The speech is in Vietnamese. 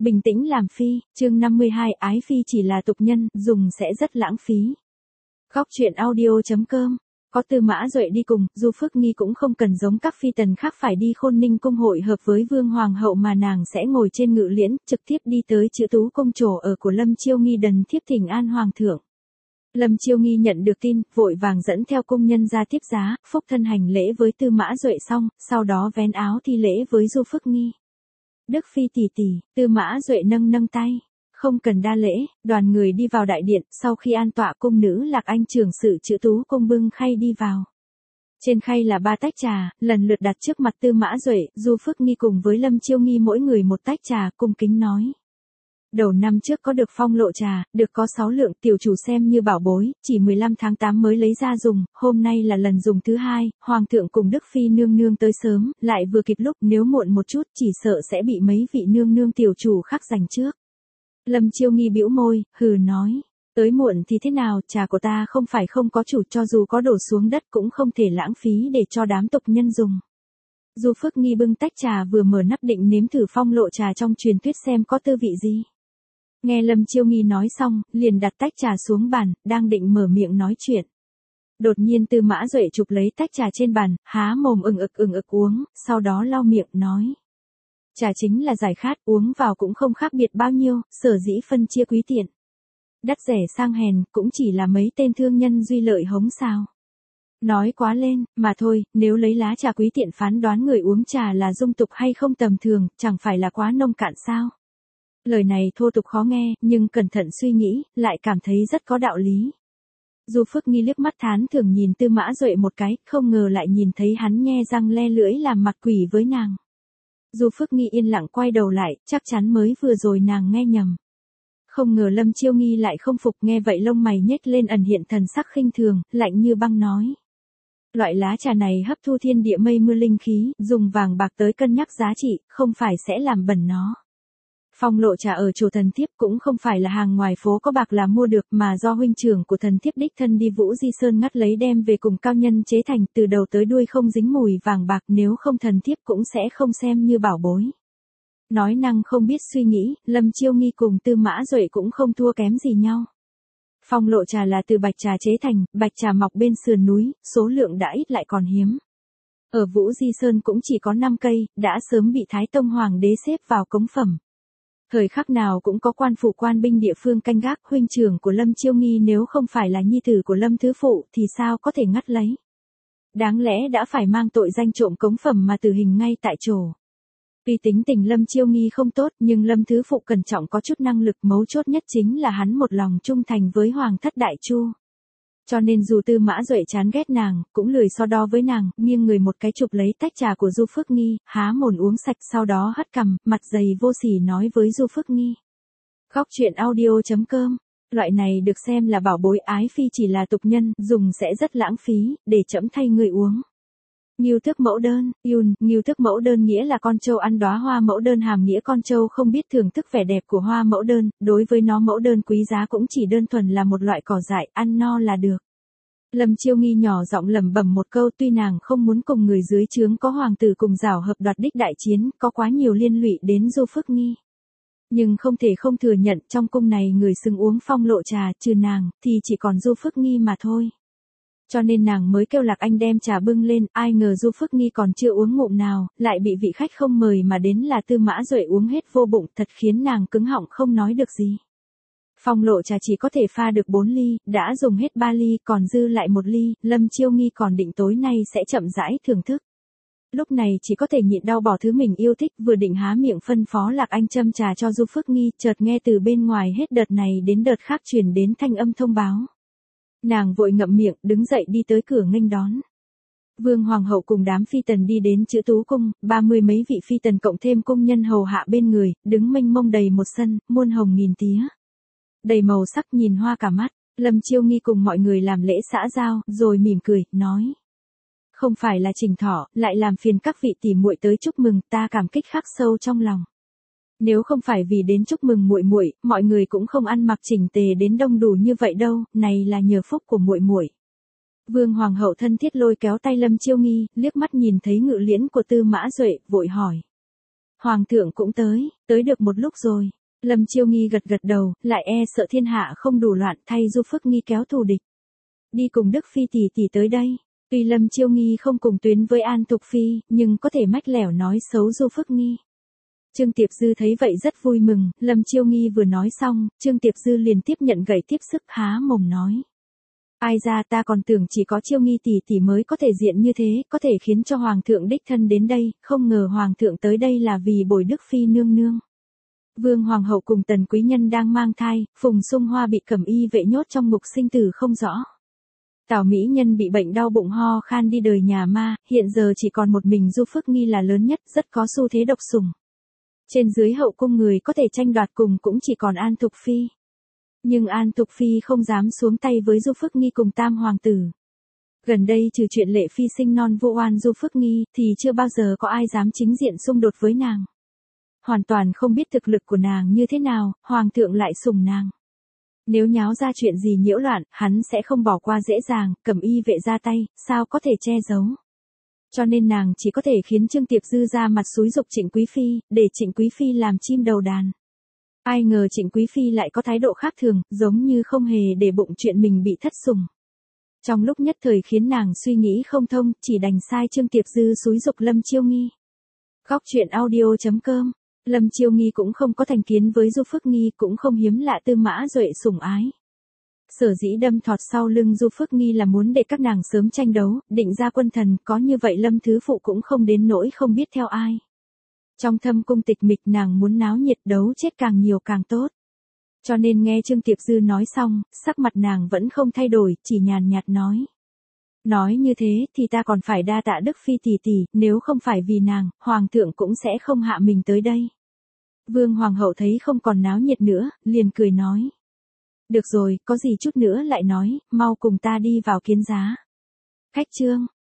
Bình tĩnh làm phi, chương 52 ái phi chỉ là tục nhân, dùng sẽ rất lãng phí. Góc truyện audio.com. Có Tư Mã Duệ đi cùng, Du Phước Nghi cũng không cần giống các phi tần khác phải đi Khôn Ninh cung hội hợp với Vương Hoàng hậu mà nàng sẽ ngồi trên ngự liễn, trực tiếp đi tới Chữ Tú cung chỗ ở của Lâm Chiêu Nghi đần thiếp thỉnh an hoàng thượng. Lâm Chiêu Nghi nhận được tin, vội vàng dẫn theo cung nhân ra tiếp giá, phúc thân hành lễ với Tư Mã Duệ xong, sau đó vén áo thi lễ với Du Phước Nghi. Đức phi tỷ tỷ, Tư Mã Duệ nâng tay. Không cần đa lễ, đoàn người đi vào đại điện, sau khi an tọa cung nữ Lạc Anh trưởng sự Chữ Tú cung bưng khay đi vào. Trên khay là 3 tách trà, lần lượt đặt trước mặt Tư Mã Duệ, Du Phước Nghi cùng với Lâm Chiêu Nghi mỗi người một tách trà, cung kính nói. Đầu năm trước có được phong lộ trà, được có 6 lượng, tiểu chủ xem như bảo bối, chỉ 15 tháng 8 mới lấy ra dùng, hôm nay là lần dùng thứ 2, hoàng thượng cùng Đức phi nương nương tới sớm, lại vừa kịp lúc, nếu muộn một chút chỉ sợ sẽ bị mấy vị nương nương tiểu chủ khác giành trước. Lâm Chiêu Nghi bĩu môi, hừ nói, tới muộn thì thế nào, trà của ta không phải không có chủ, cho dù có đổ xuống đất cũng không thể lãng phí để cho đám tục nhân dùng. Du Phước Nghi bưng tách trà vừa mở nắp định nếm thử phong lộ trà trong truyền thuyết xem có tư vị gì. Nghe Lâm Chiêu Nghi nói xong, liền đặt tách trà xuống bàn, đang định mở miệng nói chuyện. Đột nhiên Tư Mã Duệ chụp lấy tách trà trên bàn, há mồm ừng ực uống, sau đó lau miệng nói. Trà chính là giải khát, uống vào cũng không khác biệt bao nhiêu, sở dĩ phân chia quý tiện. Đắt rẻ sang hèn, cũng chỉ là mấy tên thương nhân duy lợi hống sao. Nói quá lên, mà thôi, nếu lấy lá trà quý tiện phán đoán người uống trà là dung tục hay không tầm thường, chẳng phải là quá nông cạn sao. Lời này thô tục khó nghe, nhưng cẩn thận suy nghĩ, lại cảm thấy rất có đạo lý. Du Phước Nghi liếc mắt thán thường nhìn Tư Mã Duệ một cái, không ngờ lại nhìn thấy hắn nhe răng le lưỡi làm mặt quỷ với nàng. Du Phước Nghi yên lặng quay đầu lại, chắc chắn mới vừa rồi nàng nghe nhầm. Không ngờ Lâm Chiêu Nghi lại không phục, nghe vậy lông mày nhếch lên ẩn hiện thần sắc khinh thường, lạnh như băng nói. Loại lá trà này hấp thu thiên địa mây mưa linh khí, dùng vàng bạc tới cân nhắc giá trị, không phải sẽ làm bẩn nó. Phong lộ trà ở chỗ thần thiếp cũng không phải là hàng ngoài phố có bạc là mua được mà do huynh trưởng của thần thiếp đích thân đi Vũ Di Sơn ngắt lấy đem về cùng cao nhân chế thành, từ đầu tới đuôi không dính mùi vàng bạc, nếu không thần thiếp cũng sẽ không xem như bảo bối. Nói năng không biết suy nghĩ, Lâm Chiêu Nghi cùng Tư Mã Duệ cũng không thua kém gì nhau. Phong lộ trà là từ bạch trà chế thành, bạch trà mọc bên sườn núi, số lượng đã ít lại còn hiếm. Ở Vũ Di Sơn cũng chỉ có 5 cây, đã sớm bị Thái Tông Hoàng đế xếp vào cống phẩm. Thời khắc nào cũng có quan phủ quan binh địa phương canh gác, huynh trưởng của Lâm Chiêu Nghi nếu không phải là nhi tử của Lâm Thứ Phụ thì sao có thể ngắt lấy. Đáng lẽ đã phải mang tội danh trộm cống phẩm mà tử hình ngay tại chỗ. Vì tính tình Lâm Chiêu Nghi không tốt nhưng Lâm Thứ Phụ cẩn trọng có chút năng lực, mấu chốt nhất chính là hắn một lòng trung thành với Hoàng thất Đại Chu. Cho nên dù Tư Mã Duệ chán ghét nàng, cũng lười so đo với nàng, nghiêng người một cái chụp lấy tách trà của Du Phước Nghi, há mồm uống sạch sau đó hất cằm, mặt dày vô sỉ nói với Du Phước Nghi. Góc truyện audio.com. Loại này được xem là bảo bối, ái phi chỉ là tục nhân, dùng sẽ rất lãng phí, để trẫm thay người uống. Ngưu Tước Mẫu Đơn, Ngưu Tước Mẫu Đơn nghĩa là con trâu ăn đóa hoa mẫu đơn, hàm nghĩa con trâu không biết thưởng thức vẻ đẹp của hoa mẫu đơn, đối với nó mẫu đơn quý giá cũng chỉ đơn thuần là một loại cỏ dại, ăn no là được. Lâm Chiêu Nghi nhỏ giọng lẩm bẩm một câu, tuy nàng không muốn cùng người dưới trướng có hoàng tử cùng giảo hợp đoạt đích đại chiến, có quá nhiều liên lụy đến Du Phước Nghi. Nhưng không thể không thừa nhận trong cung này người xứng uống phong lộ trà, trừ nàng, thì chỉ còn Du Phước Nghi mà thôi. Cho nên nàng mới kêu Lạc Anh đem trà bưng lên, ai ngờ Du Phước Nghi còn chưa uống ngụm nào, lại bị vị khách không mời mà đến là Tư Mã Duệ uống hết vô bụng, thật khiến nàng cứng họng không nói được gì. Phong lộ trà chỉ có thể pha được 4 ly, đã dùng hết 3 ly, còn dư lại 1 ly, Lâm Chiêu Nghi còn định tối nay sẽ chậm rãi thưởng thức. Lúc này chỉ có thể nhịn đau bỏ thứ mình yêu thích, vừa định há miệng phân phó Lạc Anh châm trà cho Du Phước Nghi, chợt nghe từ bên ngoài hết đợt này đến đợt khác truyền đến thanh âm thông báo. Nàng vội ngậm miệng, đứng dậy đi tới cửa nghênh đón. Vương Hoàng hậu cùng đám phi tần đi đến Chữ Tú cung, 30 mấy vị phi tần cộng thêm cung nhân hầu hạ bên người, đứng mênh mông đầy một sân, muôn hồng nghìn tía. Đầy màu sắc nhìn hoa cả mắt, Lâm Chiêu Nghi cùng mọi người làm lễ xã giao, rồi mỉm cười, nói. Không phải là Trình Thọ, lại làm phiền các vị tỷ muội tới chúc mừng, ta cảm kích khắc sâu trong lòng. Nếu không phải vì đến chúc mừng muội muội, mọi người cũng không ăn mặc chỉnh tề đến đông đủ như vậy đâu, này là nhờ phúc của muội muội. Vương Hoàng hậu thân thiết lôi kéo tay Lâm Chiêu Nghi, liếc mắt nhìn thấy ngự liễn của Tư Mã Duệ, vội hỏi. Hoàng thượng cũng tới được một lúc rồi. Lâm Chiêu Nghi gật gật đầu, lại sợ thiên hạ không đủ loạn thay Du Phước Nghi kéo thù địch. Đi cùng Đức Phi tỷ tỷ tới đây. Tuy Lâm Chiêu Nghi không cùng tuyến với An Thục Phi, nhưng có thể mách lẻo nói xấu Du Phước Nghi. Trương Tiệp Dư thấy vậy rất vui mừng, Lâm Chiêu Nghi vừa nói xong, Trương Tiệp Dư liền tiếp nhận gậy tiếp sức há mồm nói. Ai ra ta còn tưởng chỉ có Chiêu Nghi tỷ tỷ mới có thể diện như thế, có thể khiến cho Hoàng thượng đích thân đến đây, không ngờ Hoàng thượng tới đây là vì bồi Đức Phi nương nương. Vương Hoàng hậu cùng Tần quý nhân đang mang thai, Phùng Sung Hoa bị cẩm y vệ nhốt trong ngục sinh tử không rõ. Tào Mỹ Nhân bị bệnh đau bụng ho khan đi đời nhà ma, hiện giờ chỉ còn một mình Du Phước Nghi là lớn nhất, rất có xu thế độc sủng. Trên dưới hậu cung người có thể tranh đoạt cùng cũng chỉ còn An Thục Phi. Nhưng An Thục Phi không dám xuống tay với Du Phước Nghi cùng tam hoàng tử. Gần đây trừ chuyện Lệ Phi sinh non vô oan Du Phước Nghi thì chưa bao giờ có ai dám chính diện xung đột với nàng. Hoàn toàn không biết thực lực của nàng như thế nào, Hoàng thượng lại sủng nàng. Nếu nháo ra chuyện gì nhiễu loạn, hắn sẽ không bỏ qua dễ dàng, cẩm y vệ ra tay, sao có thể che giấu. Cho nên nàng chỉ có thể khiến Trương Tiệp Dư ra mặt xúi giục Trịnh Quý Phi, để Trịnh Quý Phi làm chim đầu đàn. Ai ngờ Trịnh Quý Phi lại có thái độ khác thường, giống như không hề để bụng chuyện mình bị thất sủng. Trong lúc nhất thời khiến nàng suy nghĩ không thông, chỉ đành sai Trương Tiệp Dư xúi giục Lâm Chiêu Nghi. Góc truyện audio.com. Lâm Chiêu Nghi cũng không có thành kiến với Du Phước Nghi, cũng không hiếm lạ Tư Mã Duệ sủng ái. Sở dĩ đâm thọt sau lưng Du Phước Nghi là muốn để các nàng sớm tranh đấu, định ra quân thần, có như vậy Lâm Thứ Phụ cũng không đến nỗi không biết theo ai. Trong thâm cung tịch mịch nàng muốn náo nhiệt đấu chết càng nhiều càng tốt. Cho nên nghe Trương Tiệp Dư nói xong, sắc mặt nàng vẫn không thay đổi, chỉ nhàn nhạt nói. Nói như thế thì ta còn phải đa tạ Đức Phi tỷ tỷ, nếu không phải vì nàng, Hoàng thượng cũng sẽ không hạ mình tới đây. Vương Hoàng hậu thấy không còn náo nhiệt nữa, liền cười nói. Được rồi, có gì chút nữa lại nói, mau cùng ta đi vào kiến giá. Khách trương.